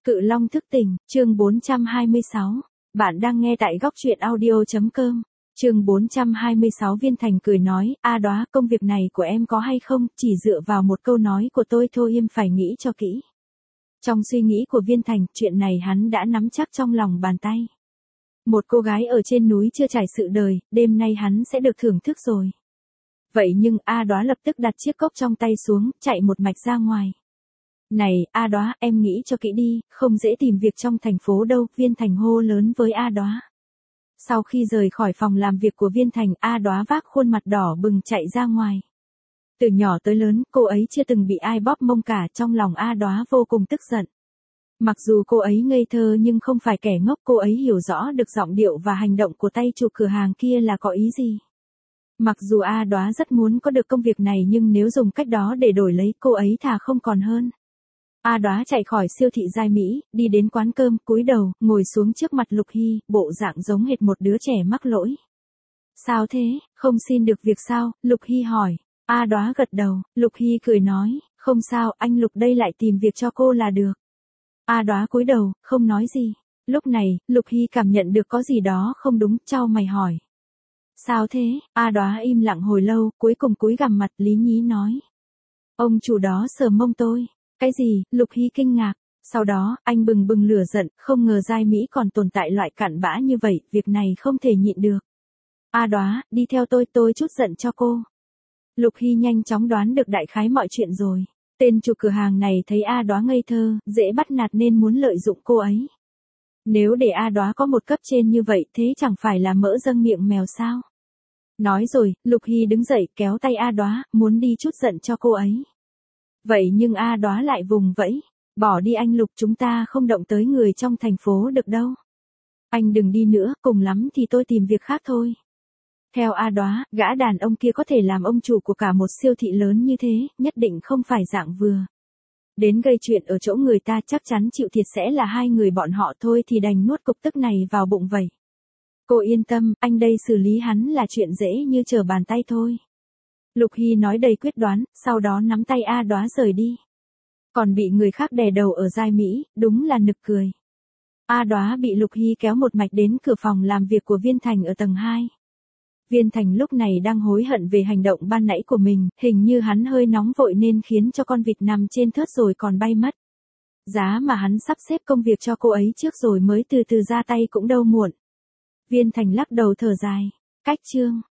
Cự Long thức tỉnh, chương 426. Bạn đang nghe tại góc truyện audio.com. Chương 426 Viên Thành cười nói, A Đóa, công việc này của em có hay không, chỉ dựa vào một câu nói của tôi thôi, em phải nghĩ cho kỹ. Trong suy nghĩ của Viên Thành, chuyện này hắn đã nắm chắc trong lòng bàn tay. Một cô gái ở trên núi chưa trải sự đời, đêm nay hắn sẽ được thưởng thức rồi. Vậy nhưng A Đóa lập tức đặt chiếc cốc trong tay xuống, chạy một mạch ra ngoài. Này, A Đóa, em nghĩ cho kỹ đi, không dễ tìm việc trong thành phố đâu, Viên Thành hô lớn với A Đóa. Sau khi rời khỏi phòng làm việc của Viên Thành, A Đóa vác khuôn mặt đỏ bừng chạy ra ngoài. Từ nhỏ tới lớn, cô ấy chưa từng bị ai bóp mông cả, trong lòng A Đóa vô cùng tức giận. Mặc dù cô ấy ngây thơ nhưng không phải kẻ ngốc, cô ấy hiểu rõ được giọng điệu và hành động của tay chủ cửa hàng kia là có ý gì. Mặc dù A Đóa rất muốn có được công việc này nhưng nếu dùng cách đó để đổi lấy, cô ấy thà không còn hơn. A Đóa chạy khỏi siêu thị Giai Mỹ, đi đến quán cơm, cúi đầu, ngồi xuống trước mặt Lục Hy, bộ dạng giống hệt một đứa trẻ mắc lỗi. Sao thế, không xin được việc sao, Lục Hy hỏi. A Đóa gật đầu, Lục Hy cười nói, không sao, anh Lục đây lại tìm việc cho cô là được. A Đóa cúi đầu, không nói gì. Lúc này, Lục Hy cảm nhận được có gì đó không đúng, chau mày hỏi. Sao thế, A Đóa im lặng hồi lâu, cuối cùng cúi gằm mặt, lý nhí nói. Ông chủ đó sờ mông tôi. Cái gì, Lục Hy kinh ngạc. Sau đó, anh bừng bừng lửa giận, không ngờ Giai Mỹ còn tồn tại loại cặn bã như vậy, việc này không thể nhịn được. A Đóa, đi theo tôi chút giận cho cô. Lục Hy nhanh chóng đoán được đại khái mọi chuyện rồi. Tên chủ cửa hàng này thấy A Đóa ngây thơ, dễ bắt nạt nên muốn lợi dụng cô ấy. Nếu để A Đóa có một cấp trên như vậy thế chẳng phải là mỡ dâng miệng mèo sao? Nói rồi, Lục Hy đứng dậy kéo tay A Đóa, muốn đi chút giận cho cô ấy. Vậy nhưng A Đóa lại vùng vẫy. Bỏ đi anh Lục, chúng ta không động tới người trong thành phố được đâu. Anh đừng đi nữa, cùng lắm thì tôi tìm việc khác thôi. Theo A Đóa, gã đàn ông kia có thể làm ông chủ của cả một siêu thị lớn như thế, nhất định không phải dạng vừa. Đến gây chuyện ở chỗ người ta chắc chắn chịu thiệt sẽ là hai người bọn họ thôi thì đành nuốt cục tức này vào bụng vậy. Cô yên tâm, anh đây xử lý hắn là chuyện dễ như trở bàn tay thôi. Lục Hy nói đầy quyết đoán, sau đó nắm tay A Đóa rời đi. Còn bị người khác đè đầu ở Giai Mỹ, đúng là nực cười. A Đóa bị Lục Hy kéo một mạch đến cửa phòng làm việc của Viên Thành ở tầng 2. Viên Thành lúc này đang hối hận về hành động ban nãy của mình, hình như hắn hơi nóng vội nên khiến cho con vịt nằm trên thớt rồi còn bay mất. Giá mà hắn sắp xếp công việc cho cô ấy trước rồi mới từ từ ra tay cũng đâu muộn. Viên Thành lắc đầu thở dài. Cách chương.